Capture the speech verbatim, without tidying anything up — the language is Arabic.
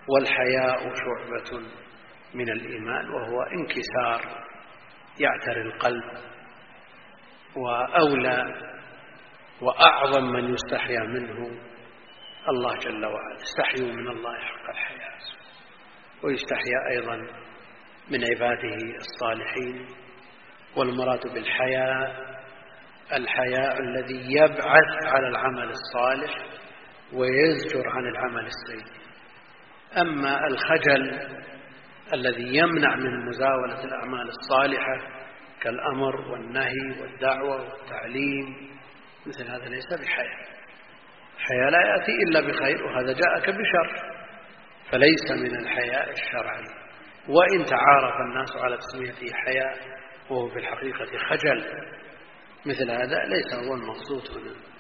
والحياء شعبة من الإيمان، وهو انكسار يعتري القلب، وأولى وأعظم من يستحيا منه الله جل وعلا. استحيوا من الله حق الحياء، ويستحيا أيضا من عباده الصالحين. والمراد بالحياء الحياء الذي يبعث على العمل الصالح ويزجر عن العمل السيء. أما الخجل الذي يمنع من مزاولة الأعمال الصالحة كالأمر والنهي والدعوة والتعليم، مثل هذا ليس بحياء. الحياء لا يأتي إلا بخير، وهذا جاءك بشر، فليس من الحياء الشرعي. وإن تعارف الناس على تسميته حياء وهو في الحقيقة خجل، مثل هذا ليس هو المقصود هنا.